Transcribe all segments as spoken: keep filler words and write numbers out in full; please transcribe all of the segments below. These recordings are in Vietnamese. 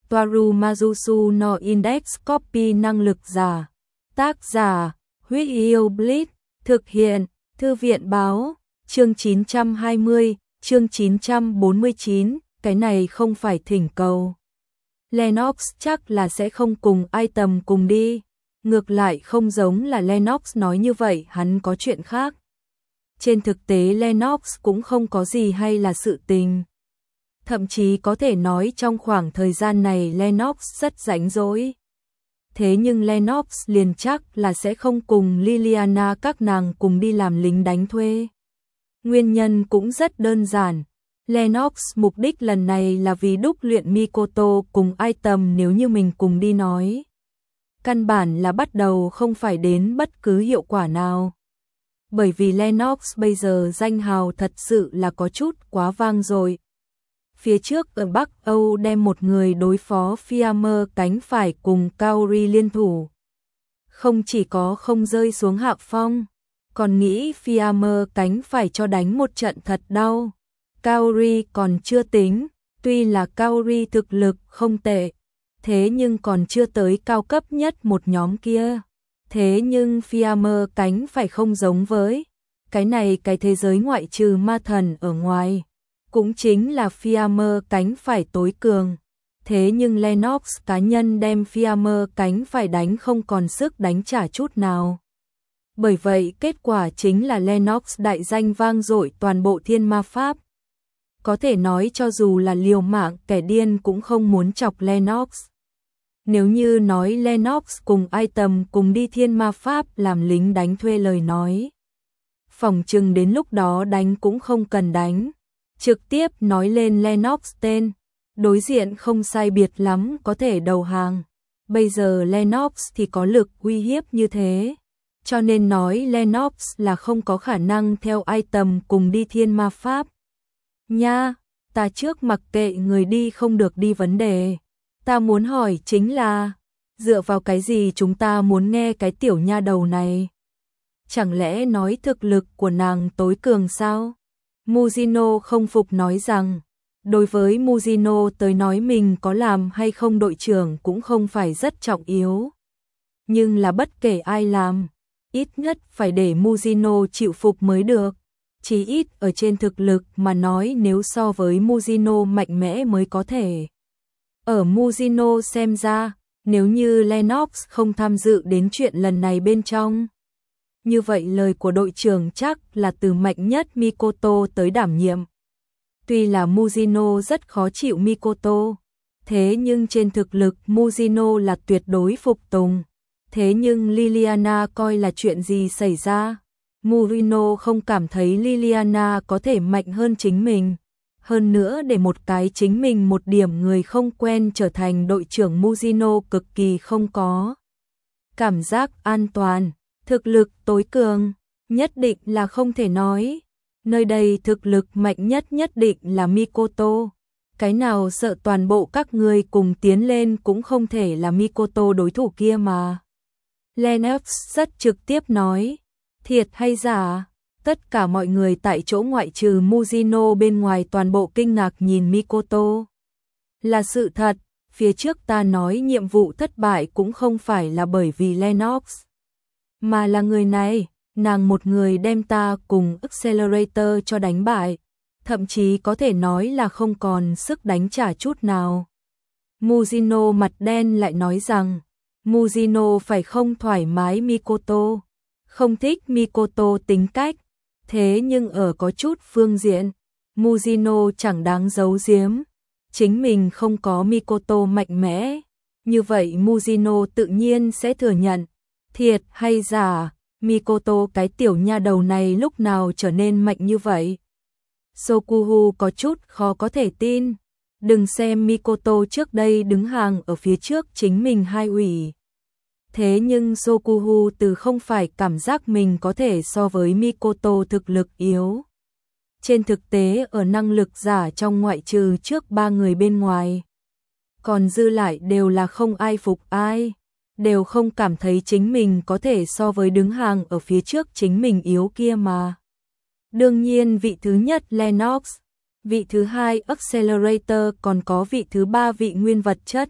Toaru Majusu no Index Copy năng lực giả. Tác giả, Huyết Yêu Blitz, thực hiện, Thư viện báo, chương chín trăm hai mươi, chương chín trăm bốn mươi chín, cái này không phải thỉnh cầu. Lennox chắc là sẽ không cùng Item cùng đi, ngược lại không giống là Lennox nói như vậy, hắn có chuyện khác. Trên thực tế Lennox cũng không có gì hay là sự tình. Thậm chí có thể nói trong khoảng thời gian này Lennox rất rảnh rỗi. Thế nhưng Lennox liền chắc là sẽ không cùng Liliana các nàng cùng đi làm lính đánh thuê. Nguyên nhân cũng rất đơn giản. Lennox mục đích lần này là vì đúc luyện Mikoto cùng Item, nếu như mình cùng đi nói. Căn bản là bắt đầu không phải đến bất cứ hiệu quả nào. Bởi vì Lennox bây giờ danh hào thật sự là có chút quá vang rồi. Phía trước ở Bắc Âu đem một người đối phó Fiammer cánh phải cùng Kaori liên thủ. Không chỉ có không rơi xuống hạ phong, còn nghĩ Fiammer cánh phải cho đánh một trận thật đau. Kaori còn chưa tính, tuy là Kaori thực lực không tệ, thế nhưng còn chưa tới cao cấp nhất một nhóm kia. Thế nhưng Fiammer cánh phải không giống với cái này, cái thế giới ngoại trừ ma thần ở ngoài, cũng chính là Fiammer cánh phải tối cường. Thế nhưng Lennox cá nhân đem Fiammer cánh phải đánh không còn sức đánh trả chút nào. Bởi vậy kết quả chính là Lennox đại danh vang dội toàn bộ thiên ma pháp. Có thể nói cho dù là liều mạng kẻ điên cũng không muốn chọc Lennox. Nếu như nói Lennox cùng Item cùng đi thiên ma pháp làm lính đánh thuê lời nói, phỏng chừng đến lúc đó đánh cũng không cần đánh, trực tiếp nói lên Lennox tên, đối diện không sai biệt lắm có thể đầu hàng. Bây giờ Lennox thì có lực uy hiếp như thế, cho nên nói Lennox là không có khả năng theo Item cùng đi thiên ma pháp. Nha, ta trước mặc kệ người đi không được đi vấn đề. Ta muốn hỏi chính là, dựa vào cái gì chúng ta muốn nghe cái tiểu nha đầu này? Chẳng lẽ nói thực lực của nàng tối cường sao? Mujino không phục nói rằng, đối với Mujino tới nói mình có làm hay không đội trưởng cũng không phải rất trọng yếu. Nhưng là bất kể ai làm, ít nhất phải để Mujino chịu phục mới được. Chỉ ít ở trên thực lực mà nói, nếu so với Mujino mạnh mẽ mới có thể. Ở Mujino xem ra, nếu như Lennox không tham dự đến chuyện lần này bên trong, như vậy lời của đội trưởng chắc là từ mạnh nhất Mikoto tới đảm nhiệm. Tuy là Mujino rất khó chịu Mikoto, thế nhưng trên thực lực Mujino là tuyệt đối phục tùng. Thế nhưng Liliana coi là chuyện gì xảy ra? Mujino không cảm thấy Liliana có thể mạnh hơn chính mình. Hơn nữa để một cái chính mình một điểm người không quen trở thành đội trưởng, Mujino cực kỳ không có cảm giác an toàn. Thực lực tối cường nhất định là không thể nói. Nơi đây thực lực mạnh nhất nhất định là Mikoto. Cái nào sợ toàn bộ các người cùng tiến lên cũng không thể là Mikoto đối thủ kia mà. Lennox rất trực tiếp nói, thiệt hay giả? Tất cả mọi người tại chỗ ngoại trừ Mujino bên ngoài toàn bộ kinh ngạc nhìn Mikoto. Là sự thật, phía trước ta nói nhiệm vụ thất bại cũng không phải là bởi vì Lennox, mà là người này, nàng một người đem ta cùng Accelerator cho đánh bại, thậm chí có thể nói là không còn sức đánh trả chút nào. Mujino mặt đen lại nói rằng, Mujino phải không thoải mái Mikoto, không thích Mikoto tính cách. Thế nhưng ở có chút phương diện, Mujino chẳng đáng giấu giếm, chính mình không có Mikoto mạnh mẽ, như vậy Mujino tự nhiên sẽ thừa nhận. Thiệt hay giả, Mikoto cái tiểu nha đầu này lúc nào trở nên mạnh như vậy? Sokuhu có chút khó có thể tin, đừng xem Mikoto trước đây đứng hàng ở phía trước chính mình hai ủy. Thế nhưng Sokuhu từ không phải cảm giác mình có thể so với Mikoto thực lực yếu. Trên thực tế ở năng lực giả trong ngoại trừ trước ba người bên ngoài, còn dư lại đều là không ai phục ai, đều không cảm thấy chính mình có thể so với đứng hàng ở phía trước chính mình yếu kia mà. Đương nhiên vị thứ nhất Lennox, vị thứ hai Accelerator, còn có vị thứ ba vị nguyên vật chất.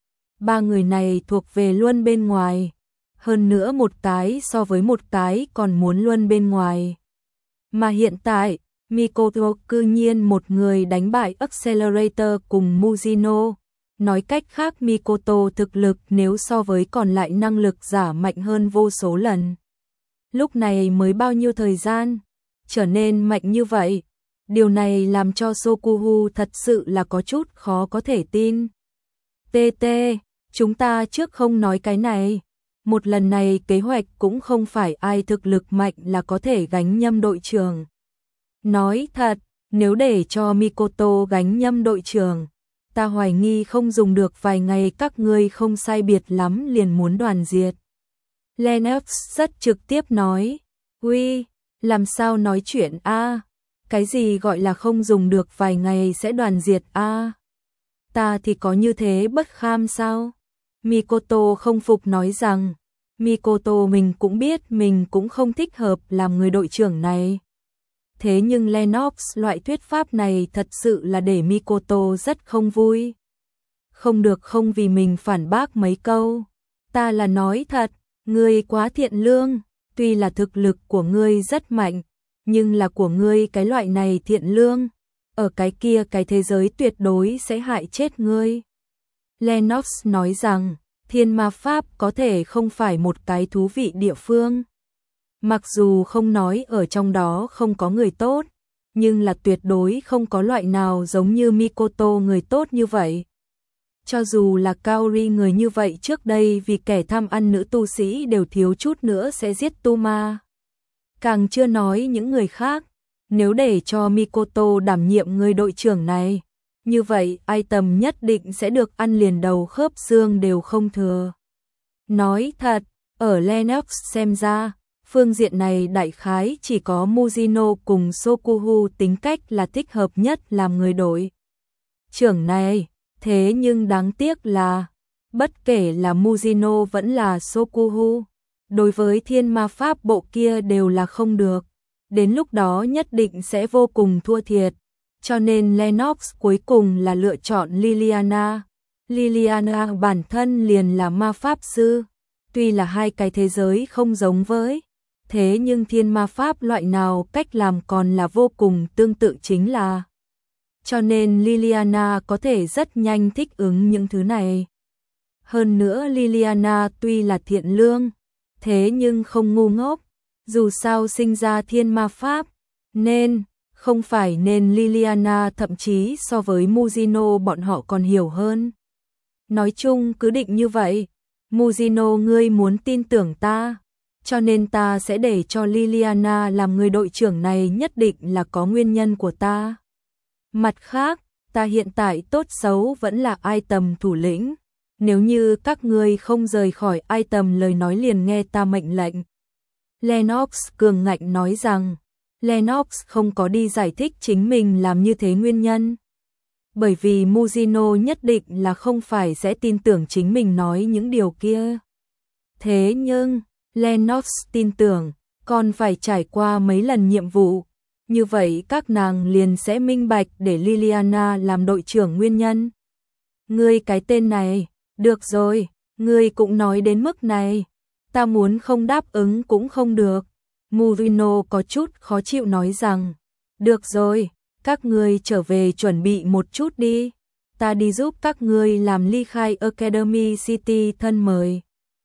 Ba người này thuộc về luân bên ngoài, hơn nữa một cái so với một cái còn muốn luân bên ngoài. Mà hiện tại, Mikoto cư nhiên một người đánh bại Accelerator cùng Mujino. Nói cách khác Mikoto thực lực nếu so với còn lại năng lực giả mạnh hơn vô số lần. Lúc này mới bao nhiêu thời gian, trở nên mạnh như vậy. Điều này làm cho Sokuhu thật sự là có chút khó có thể tin. tê tê, chúng ta trước không nói cái này. Một lần này kế hoạch cũng không phải ai thực lực mạnh là có thể gánh nhâm đội trưởng. Nói thật, nếu để cho Mikoto gánh nhâm đội trưởng, ta hoài nghi không dùng được vài ngày các ngươi không sai biệt lắm liền muốn đoàn diệt. Lennox rất trực tiếp nói, uy, làm sao nói chuyện a? Cái gì gọi là không dùng được vài ngày sẽ đoàn diệt a? Ta thì có như thế bất kham sao? Mikoto không phục nói rằng, Mikoto mình cũng biết mình cũng không thích hợp làm người đội trưởng này. Thế nhưng Lennox loại thuyết pháp này thật sự là để Mikoto rất không vui. Không được không vì mình phản bác mấy câu. Ta là nói thật, ngươi quá thiện lương, tuy là thực lực của ngươi rất mạnh, nhưng là của ngươi cái loại này thiện lương, ở cái kia cái thế giới tuyệt đối sẽ hại chết ngươi. Lennox nói rằng, thiên ma pháp có thể không phải một cái thú vị địa phương. Mặc dù không nói ở trong đó không có người tốt, nhưng là tuyệt đối không có loại nào giống như Mikoto người tốt như vậy. Cho dù là Kaori người như vậy trước đây vì kẻ tham ăn nữ tu sĩ đều thiếu chút nữa sẽ giết tu ma. Càng chưa nói những người khác, nếu để cho Mikoto đảm nhiệm người đội trưởng này, như vậy item nhất định sẽ được ăn liền đầu khớp xương đều không thừa. Nói thật, ở Lennox xem ra, phương diện này đại khái chỉ có Mujino cùng Sokuhu tính cách là thích hợp nhất làm người đội trưởng này. Thế nhưng đáng tiếc là, bất kể là Mujino vẫn là Sokuhu, đối với thiên ma pháp bộ kia đều là không được. Đến lúc đó nhất định sẽ vô cùng thua thiệt. Cho nên Lennox cuối cùng là lựa chọn Liliana. Liliana bản thân liền là ma pháp sư. Tuy là hai cái thế giới không giống với, thế nhưng thiên ma pháp loại nào cách làm còn là vô cùng tương tự chính là. Cho nên Liliana có thể rất nhanh thích ứng những thứ này. Hơn nữa Liliana tuy là thiện lương, thế nhưng không ngu ngốc. Dù sao sinh ra thiên ma pháp, nên, không phải nên Liliana thậm chí so với Mujino bọn họ còn hiểu hơn. Nói chung cứ định như vậy, Mujino ngươi muốn tin tưởng ta, cho nên ta sẽ để cho Liliana làm người đội trưởng này nhất định là có nguyên nhân của ta. Mặt khác, ta hiện tại tốt xấu vẫn là item thủ lĩnh, nếu như các ngươi không rời khỏi item lời nói liền nghe ta mệnh lệnh. Lennox cường ngạnh nói rằng, Lennox không có đi giải thích chính mình làm như thế nguyên nhân. Bởi vì Mujino nhất định là không phải sẽ tin tưởng chính mình nói những điều kia. Thế nhưng, Lennox tin tưởng, còn phải trải qua mấy lần nhiệm vụ. Như vậy các nàng liền sẽ minh bạch để Liliana làm đội trưởng nguyên nhân. Ngươi cái tên này, được rồi, ngươi cũng nói đến mức này. Ta muốn không đáp ứng cũng không được. Mujino có chút khó chịu nói rằng, được rồi, các ngươi trở về chuẩn bị một chút đi. Ta đi giúp các ngươi làm ly khai Academy City thân mời.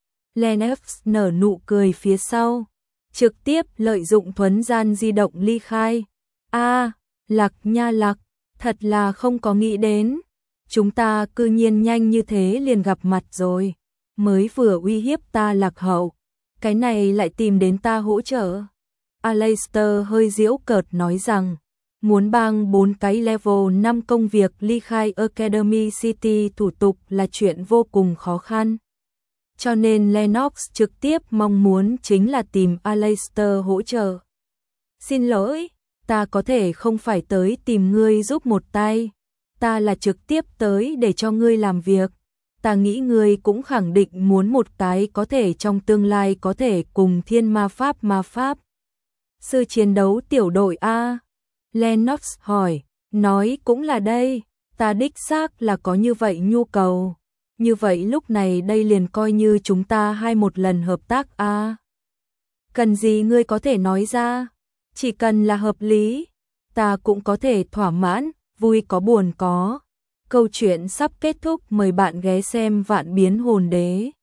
Lennox nở nụ cười phía sau, trực tiếp lợi dụng thuấn gian di động ly khai. A, à, Lạc nha Lạc, thật là không có nghĩ đến. Chúng ta cư nhiên nhanh như thế liền gặp mặt rồi. Mới vừa uy hiếp ta lạc hậu, cái này lại tìm đến ta hỗ trợ. Aleister hơi giễu cợt nói rằng, muốn bang bốn cái level năm công việc ly khai Academy City thủ tục là chuyện vô cùng khó khăn. Cho nên Lennox trực tiếp mong muốn chính là tìm Aleister hỗ trợ. Xin lỗi, ta có thể không phải tới tìm ngươi giúp một tay, ta là trực tiếp tới để cho ngươi làm việc. Ta nghĩ ngươi cũng khẳng định muốn một cái có thể trong tương lai có thể cùng thiên ma pháp ma pháp. Sư chiến đấu tiểu đội A. Lennox hỏi, Nói cũng là đây, ta đích xác là có như vậy nhu cầu. Như vậy lúc này đây liền coi như chúng ta hai một lần hợp tác a. À, cần gì ngươi có thể nói ra, chỉ cần là hợp lý, ta cũng có thể thỏa mãn, vui có buồn có. Câu chuyện sắp kết thúc, mời bạn ghé xem Vạn Biến Hồn Đế.